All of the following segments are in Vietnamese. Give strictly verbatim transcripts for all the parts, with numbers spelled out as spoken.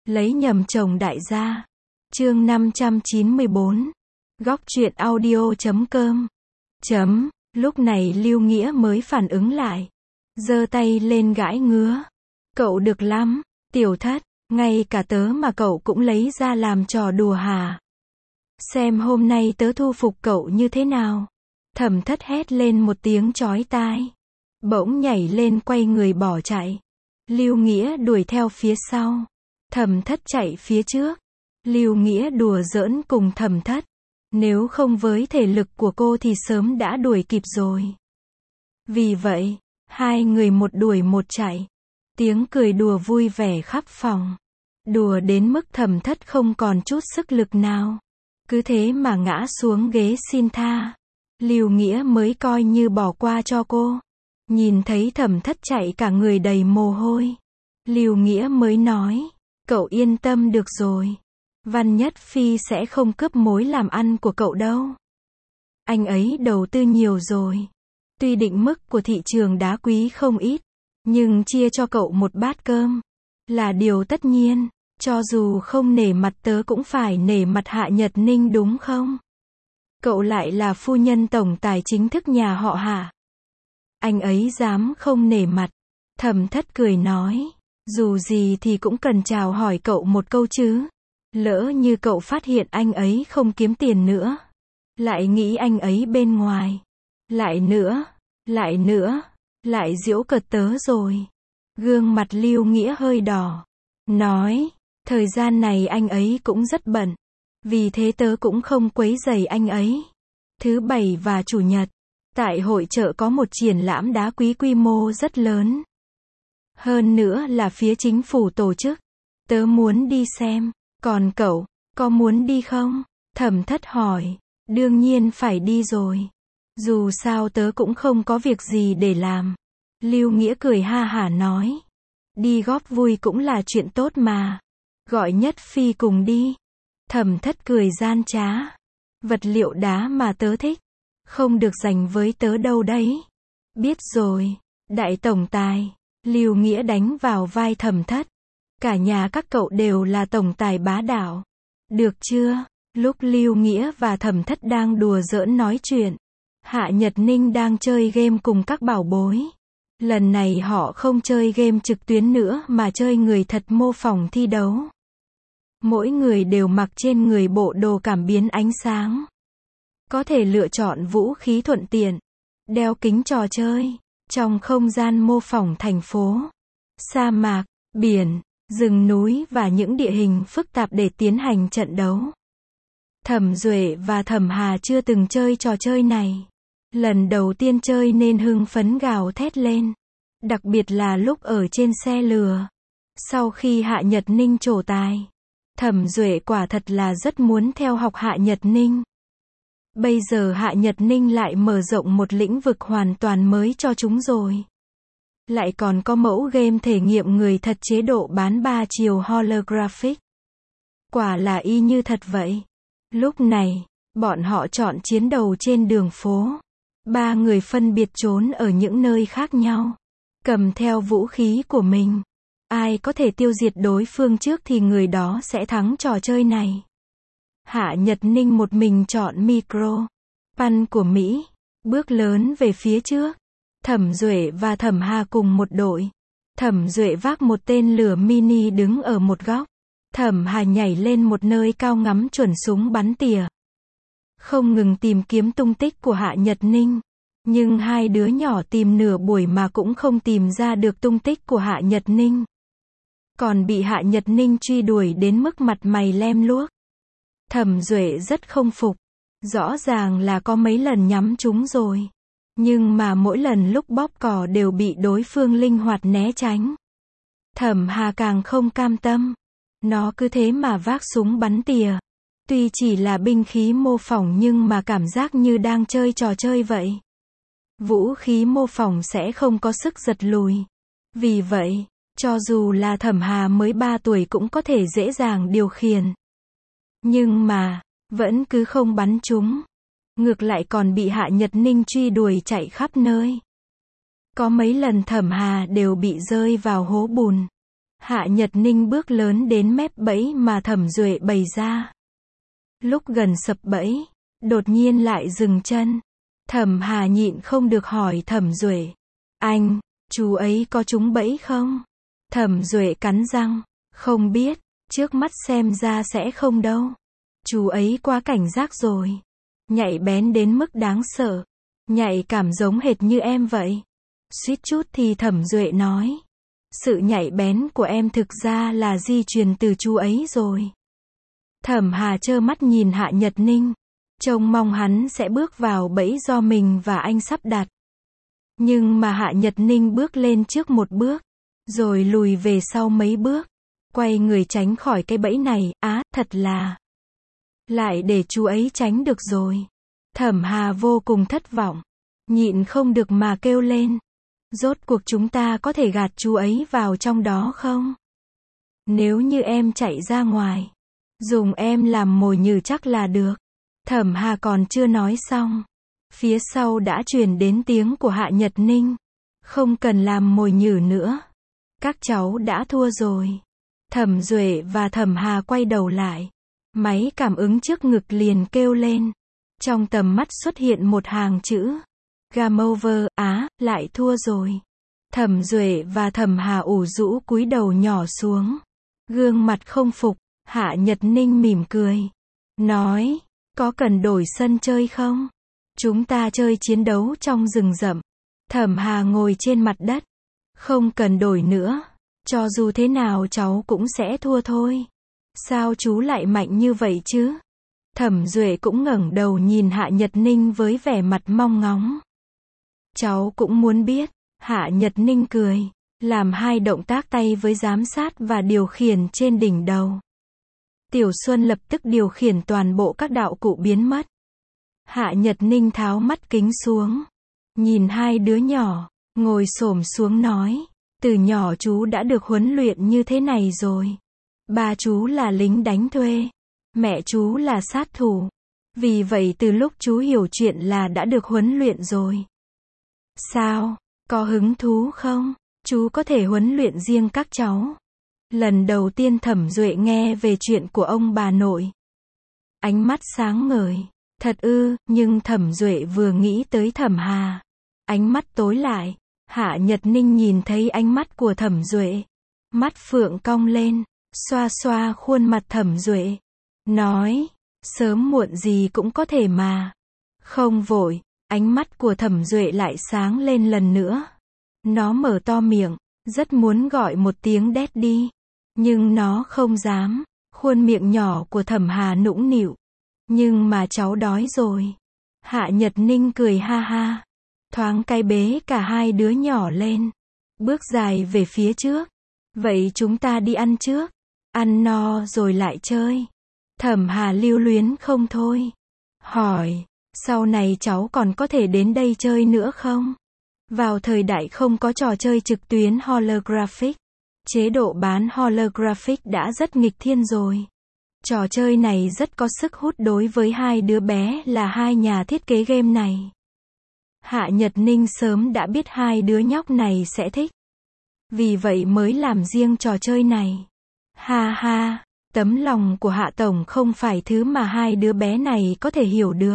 Lấy nhầm chồng đại gia. Chương năm trăm chín mươi bốn. Góc truyện audio chấm com. Chấm. Lúc này Lưu Nghĩa mới phản ứng lại. Giơ tay lên gãi ngứa. Cậu được lắm, Tiểu Thất, ngay cả tớ mà cậu cũng lấy ra làm trò đùa hả? Xem hôm nay tớ thu phục cậu như thế nào? Thẩm Thất hét lên một tiếng chói tai. Bỗng nhảy lên quay người bỏ chạy. Lưu Nghĩa đuổi theo phía sau. Thẩm Thất chạy phía trước. Lưu Nghĩa đùa giỡn cùng Thẩm Thất. Nếu không với thể lực của cô thì sớm đã đuổi kịp rồi. Vì vậy, hai người một đuổi một chạy. Tiếng cười đùa vui vẻ khắp phòng. Đùa đến mức Thẩm Thất không còn chút sức lực nào. Cứ thế mà ngã xuống ghế xin tha. Lưu Nghĩa mới coi như bỏ qua cho cô. Nhìn thấy Thẩm Thất chạy cả người đầy mồ hôi. Lưu Nghĩa mới nói, cậu yên tâm được rồi. Văn Nhất Phi sẽ không cướp mối làm ăn của cậu đâu. Anh ấy đầu tư nhiều rồi. Tuy định mức của thị trường đá quý không ít, nhưng chia cho cậu một bát cơm là điều tất nhiên. Cho dù không nể mặt tớ cũng phải nể mặt Hạ Nhật Ninh đúng không? Cậu lại là phu nhân tổng tài chính thức nhà họ Hạ. Anh ấy dám không nể mặt. Thẩm Thất cười nói, dù gì thì cũng cần chào hỏi cậu một câu chứ. Lỡ như cậu phát hiện anh ấy không kiếm tiền nữa, lại nghĩ anh ấy bên ngoài, lại nữa, lại nữa, lại giễu cợt tớ rồi. Gương mặt Lưu Nghĩa hơi đỏ, nói, thời gian này anh ấy cũng rất bận, vì thế tớ cũng không quấy rầy anh ấy. Thứ bảy và chủ nhật, tại hội chợ có một triển lãm đá quý quy mô rất lớn. Hơn nữa là phía chính phủ tổ chức. Tớ muốn đi xem. Còn cậu, có muốn đi không? Thẩm Thất hỏi. Đương nhiên phải đi rồi. Dù sao tớ cũng không có việc gì để làm. Lưu Nghĩa cười ha hả nói. Đi góp vui cũng là chuyện tốt mà. Gọi Nhất Phi cùng đi. Thẩm Thất cười gian trá. Vật liệu đá mà tớ thích, không được dành với tớ đâu đấy. Biết rồi, đại tổng tài. Lưu Nghĩa đánh vào vai Thẩm Thất. Cả nhà các cậu đều là tổng tài bá đạo. Được chưa? Lúc Lưu Nghĩa và Thẩm Thất đang đùa giỡn nói chuyện, Hạ Nhật Ninh đang chơi game cùng các bảo bối. Lần này họ không chơi game trực tuyến nữa mà chơi người thật mô phỏng thi đấu. Mỗi người đều mặc trên người bộ đồ cảm biến ánh sáng. Có thể lựa chọn vũ khí thuận tiện. Đeo kính trò chơi. Trong không gian mô phỏng thành phố, sa mạc, biển, rừng núi và những địa hình phức tạp để tiến hành trận đấu. Thẩm Duệ và Thẩm Hà chưa từng chơi trò chơi này. Lần đầu tiên chơi nên hưng phấn gào thét lên. Đặc biệt là lúc ở trên xe lừa. Sau khi Hạ Nhật Ninh trổ tài, Thẩm Duệ quả thật là rất muốn theo học Hạ Nhật Ninh. Bây giờ Hạ Nhật Ninh lại mở rộng một lĩnh vực hoàn toàn mới cho chúng rồi. Lại còn có mẫu game thể nghiệm người thật chế độ bán ba chiều holographic. Quả là y như thật vậy. Lúc này, bọn họ chọn chiến đầu trên đường phố. Ba người phân biệt trốn ở những nơi khác nhau. Cầm theo vũ khí của mình. Ai có thể tiêu diệt đối phương trước thì người đó sẽ thắng trò chơi này. Hạ Nhật Ninh một mình chọn micro pan của Mỹ, bước lớn về phía trước. Thẩm Duệ và Thẩm Hà cùng một đội. Thẩm Duệ vác một tên lửa mini đứng ở một góc. Thẩm Hà nhảy lên một nơi cao ngắm chuẩn súng bắn tỉa. Không ngừng tìm kiếm tung tích của Hạ Nhật Ninh. Nhưng hai đứa nhỏ tìm nửa buổi mà cũng không tìm ra được tung tích của Hạ Nhật Ninh. Còn bị Hạ Nhật Ninh truy đuổi đến mức mặt mày lem luốc. Thẩm Duệ rất không phục. Rõ ràng là có mấy lần nhắm chúng rồi. Nhưng mà mỗi lần lúc bóp cò đều bị đối phương linh hoạt né tránh. Thẩm Hà càng không cam tâm. Nó cứ thế mà vác súng bắn tỉa. Tuy chỉ là binh khí mô phỏng nhưng mà cảm giác như đang chơi trò chơi vậy. Vũ khí mô phỏng sẽ không có sức giật lùi. Vì vậy, cho dù là Thẩm Hà mới ba tuổi cũng có thể dễ dàng điều khiển. Nhưng mà, vẫn cứ không bắn chúng. Ngược lại còn bị Hạ Nhật Ninh truy đuổi chạy khắp nơi. Có mấy lần Thẩm Hà đều bị rơi vào hố bùn. Hạ Nhật Ninh bước lớn đến mép bẫy mà Thẩm Duệ bày ra. Lúc gần sập bẫy, đột nhiên lại dừng chân. Thẩm Hà nhịn không được hỏi Thẩm Duệ. Anh, chú ấy có trúng bẫy không? Thẩm Duệ cắn răng. Không biết, trước mắt xem ra sẽ không đâu. Chú ấy quá cảnh giác rồi. Nhạy bén đến mức đáng sợ. Nhạy cảm giống hệt như em vậy. Suýt chút thì Thẩm Duệ nói. Sự nhạy bén của em thực ra là di truyền từ chú ấy rồi. Thẩm Hà trơ mắt nhìn Hạ Nhật Ninh. Trông mong hắn sẽ bước vào bẫy do mình và anh sắp đặt. Nhưng mà Hạ Nhật Ninh bước lên trước một bước. Rồi lùi về sau mấy bước. Quay người tránh khỏi cái bẫy này. Á, thật là. Lại để chú ấy tránh được rồi. Thẩm Hà vô cùng thất vọng. Nhịn không được mà kêu lên. Rốt cuộc chúng ta có thể gạt chú ấy vào trong đó không? Nếu như em chạy ra ngoài, dùng em làm mồi nhử chắc là được. Thẩm Hà còn chưa nói xong. Phía sau đã truyền đến tiếng của Hạ Nhật Ninh. Không cần làm mồi nhử nữa. Các cháu đã thua rồi. Thẩm Duệ và Thẩm Hà quay đầu lại. Máy cảm ứng trước ngực liền kêu lên. Trong tầm mắt xuất hiện một hàng chữ. Game over, á, lại thua rồi. Thẩm Duệ và Thẩm Hà ủ rũ cúi đầu nhỏ xuống. Gương mặt không phục, Hạ Nhật Ninh mỉm cười. Nói, có cần đổi sân chơi không? Chúng ta chơi chiến đấu trong rừng rậm. Thẩm Hà ngồi trên mặt đất. Không cần đổi nữa. Cho dù thế nào cháu cũng sẽ thua thôi. Sao chú lại mạnh như vậy chứ? Thẩm Duệ cũng ngẩng đầu nhìn Hạ Nhật Ninh với vẻ mặt mong ngóng. Cháu cũng muốn biết. Hạ Nhật Ninh cười. Làm hai động tác tay với giám sát và điều khiển trên đỉnh đầu. Tiểu Xuân lập tức điều khiển toàn bộ các đạo cụ biến mất. Hạ Nhật Ninh tháo mắt kính xuống. Nhìn hai đứa nhỏ. Ngồi xổm xuống nói. Từ nhỏ chú đã được huấn luyện như thế này rồi. Ba chú là lính đánh thuê. Mẹ chú là sát thủ. Vì vậy từ lúc chú hiểu chuyện là đã được huấn luyện rồi. Sao? Có hứng thú không? Chú có thể huấn luyện riêng các cháu. Lần đầu tiên Thẩm Duệ nghe về chuyện của ông bà nội. Ánh mắt sáng ngời. Thật ư, nhưng Thẩm Duệ vừa nghĩ tới Thẩm Hà. Ánh mắt tối lại. Hạ Nhật Ninh nhìn thấy ánh mắt của Thẩm Duệ. Mắt phượng cong lên. Xoa xoa khuôn mặt Thẩm Duệ. Nói, sớm muộn gì cũng có thể mà. Không vội. Ánh mắt của Thẩm Duệ lại sáng lên lần nữa. Nó mở to miệng. Rất muốn gọi một tiếng đét đi. Nhưng nó không dám. Khuôn miệng nhỏ của Thẩm Hà nũng nịu. Nhưng mà cháu đói rồi. Hạ Nhật Ninh cười ha ha. Thoáng cái bế cả hai đứa nhỏ lên. Bước dài về phía trước. Vậy chúng ta đi ăn trước. Ăn no rồi lại chơi. Thẩm Hà lưu luyến không thôi. Hỏi, sau này cháu còn có thể đến đây chơi nữa không? Vào thời đại không có trò chơi trực tuyến holographic. Chế độ bán holographic đã rất nghịch thiên rồi. Trò chơi này rất có sức hút đối với hai đứa bé là hai nhà thiết kế game này. Hạ Nhật Ninh sớm đã biết hai đứa nhóc này sẽ thích. Vì vậy mới làm riêng trò chơi này. Ha ha, tấm lòng của Hạ Tổng không phải thứ mà hai đứa bé này có thể hiểu được.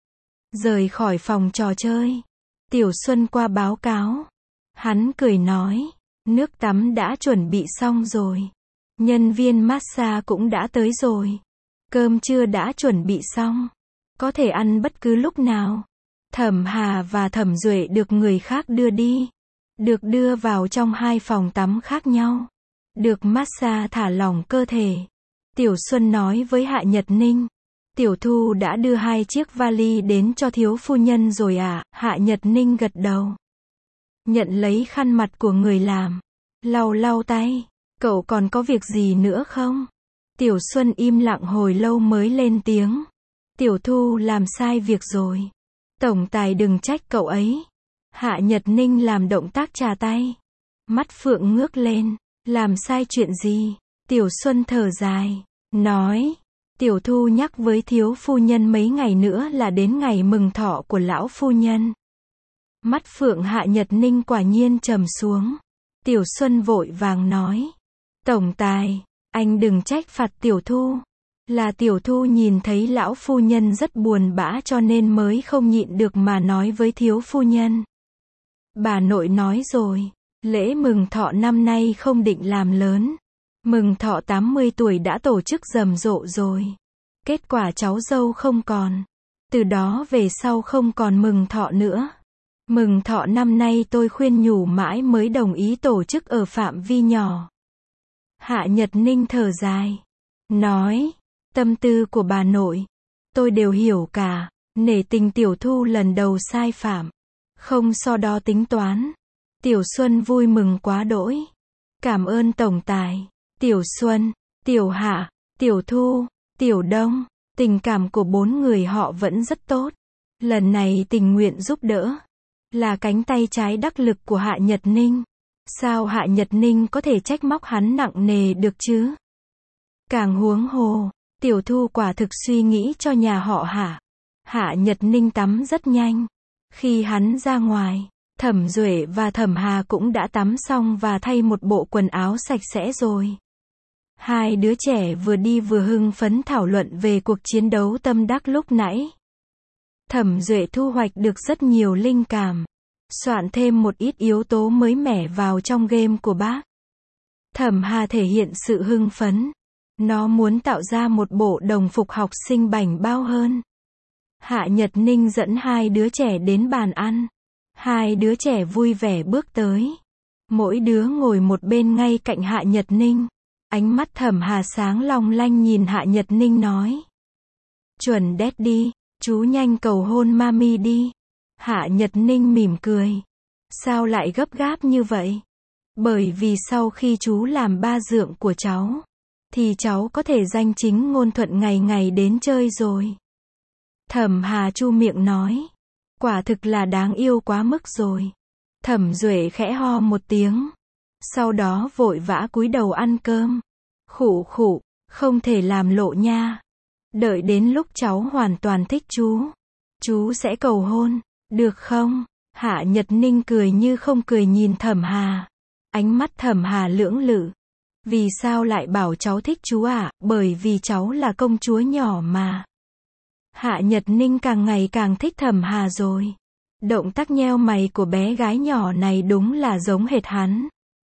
Rời khỏi phòng trò chơi. Tiểu Xuân qua báo cáo. Hắn cười nói, nước tắm đã chuẩn bị xong rồi. Nhân viên massage cũng đã tới rồi. Cơm trưa đã chuẩn bị xong. Có thể ăn bất cứ lúc nào. Thẩm Hà và Thẩm Duệ được người khác đưa đi. Được đưa vào trong hai phòng tắm khác nhau. Được massage thả lỏng cơ thể. Tiểu Xuân nói với Hạ Nhật Ninh. Tiểu Thu đã đưa hai chiếc vali đến cho thiếu phu nhân rồi à? Hạ Nhật Ninh gật đầu. Nhận lấy khăn mặt của người làm. Lau lau tay. Cậu còn có việc gì nữa không? Tiểu Xuân im lặng hồi lâu mới lên tiếng. Tiểu Thu làm sai việc rồi. Tổng tài đừng trách cậu ấy. Hạ Nhật Ninh làm động tác chà tay. Mắt phượng ngước lên. Làm sai chuyện gì? Tiểu Xuân thở dài. Nói. Tiểu Thu nhắc với thiếu phu nhân mấy ngày nữa là đến ngày mừng thọ của lão phu nhân. Mắt phượng Hạ Nhật Ninh quả nhiên trầm xuống. Tiểu Xuân vội vàng nói. Tổng tài, anh đừng trách phạt Tiểu Thu. Là Tiểu Thu nhìn thấy lão phu nhân rất buồn bã cho nên mới không nhịn được mà nói với thiếu phu nhân. Bà nội nói rồi, lễ mừng thọ năm nay không định làm lớn. Mừng thọ tám mươi tuổi đã tổ chức rầm rộ rồi. Kết quả cháu dâu không còn. Từ đó về sau không còn mừng thọ nữa. Mừng thọ năm nay tôi khuyên nhủ mãi mới đồng ý tổ chức ở phạm vi nhỏ. Hạ Nhật Ninh thở dài. Nói, tâm tư của bà nội, tôi đều hiểu cả. Nể tình Tiểu Thu lần đầu sai phạm. Không so đo tính toán. Tiểu Xuân vui mừng quá đỗi. Cảm ơn tổng tài. Tiểu Xuân, Tiểu Hạ, Tiểu Thu, Tiểu Đông, tình cảm của bốn người họ vẫn rất tốt. Lần này tình nguyện giúp đỡ. Là cánh tay trái đắc lực của Hạ Nhật Ninh. Sao Hạ Nhật Ninh có thể trách móc hắn nặng nề được chứ? Càng huống hồ, Tiểu Thu quả thực suy nghĩ cho nhà họ Hạ. Hạ Nhật Ninh tắm rất nhanh. Khi hắn ra ngoài, Thẩm Duệ và Thẩm Hà cũng đã tắm xong và thay một bộ quần áo sạch sẽ rồi. Hai đứa trẻ vừa đi vừa hưng phấn thảo luận về cuộc chiến đấu tâm đắc lúc nãy. Thẩm Duệ thu hoạch được rất nhiều linh cảm, soạn thêm một ít yếu tố mới mẻ vào trong game của bác. Thẩm Hà thể hiện sự hưng phấn. Nó muốn tạo ra một bộ đồng phục học sinh bảnh bao hơn. Hạ Nhật Ninh dẫn hai đứa trẻ đến bàn ăn. Hai đứa trẻ vui vẻ bước tới. Mỗi đứa ngồi một bên ngay cạnh Hạ Nhật Ninh. Ánh mắt Thẩm Hà sáng long lanh nhìn Hạ Nhật Ninh nói. Chuẩn Daddy, chú nhanh cầu hôn mami đi. Hạ Nhật Ninh mỉm cười. Sao lại gấp gáp như vậy? Bởi vì sau khi chú làm ba dượng của cháu, thì cháu có thể danh chính ngôn thuận ngày ngày đến chơi rồi. Thẩm Hà chu miệng nói. Quả thực là đáng yêu quá mức rồi. Thẩm Duệ khẽ ho một tiếng. Sau đó vội vã cúi đầu ăn cơm. Khụ khụ, không thể làm lộ nha. Đợi đến lúc cháu hoàn toàn thích chú, chú sẽ cầu hôn, được không? Hạ Nhật Ninh cười như không cười nhìn Thẩm Hà. Ánh mắt Thẩm Hà lưỡng lự. Vì sao lại bảo cháu thích chú ạ? Bởi vì cháu là công chúa nhỏ mà. Hạ Nhật Ninh càng ngày càng thích Thẩm Hà rồi. Động tác nheo mày của bé gái nhỏ này đúng là giống hệt hắn.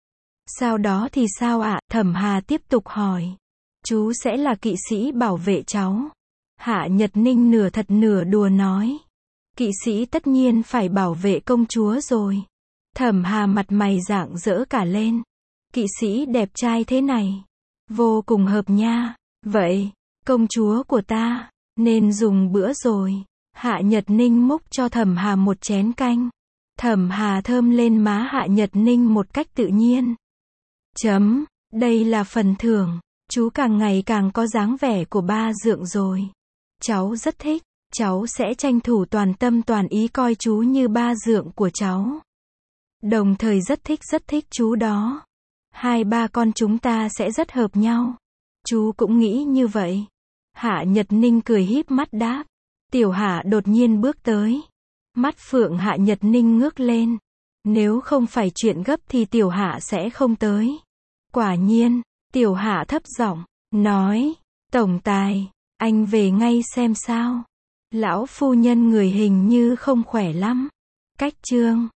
Sau đó thì sao ạ? Thẩm Hà tiếp tục hỏi. Chú sẽ là kỵ sĩ bảo vệ cháu. Hạ Nhật Ninh nửa thật nửa đùa nói. Kỵ sĩ tất nhiên phải bảo vệ công chúa rồi. Thẩm Hà mặt mày rạng rỡ cả lên. Kỵ sĩ đẹp trai thế này, vô cùng hợp nha. Vậy, công chúa của ta, nên dùng bữa rồi. Hạ Nhật Ninh múc cho Thẩm Hà một chén canh. Thẩm Hà thơm lên má Hạ Nhật Ninh một cách tự nhiên. Chấm, đây là phần thưởng. Chú càng ngày càng có dáng vẻ của ba dượng rồi. Cháu rất thích. Cháu sẽ tranh thủ toàn tâm toàn ý coi chú như ba dượng của cháu. Đồng thời rất thích rất thích chú đó. Hai ba con chúng ta sẽ rất hợp nhau. Chú cũng nghĩ như vậy. Hạ Nhật Ninh cười híp mắt đáp. Tiểu Hạ đột nhiên bước tới. Mắt phượng Hạ Nhật Ninh ngước lên. Nếu không phải chuyện gấp thì Tiểu Hạ sẽ không tới. Quả nhiên, Tiểu Hạ thấp giọng nói. Tổng tài, anh về ngay xem sao. Lão phu nhân người hình như không khỏe lắm. Cách chương